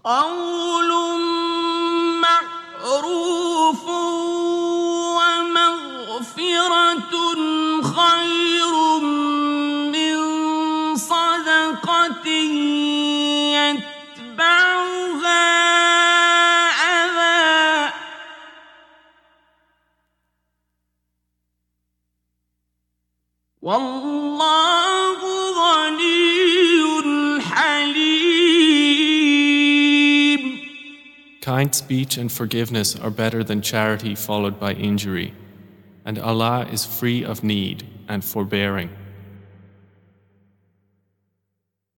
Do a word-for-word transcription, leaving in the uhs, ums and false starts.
قول معروف ومغفرة خير من صدقة يتبعها أذى والله غني حليم. Kind speech and forgiveness are better than charity followed by injury, and Allah is free of need and forbearing.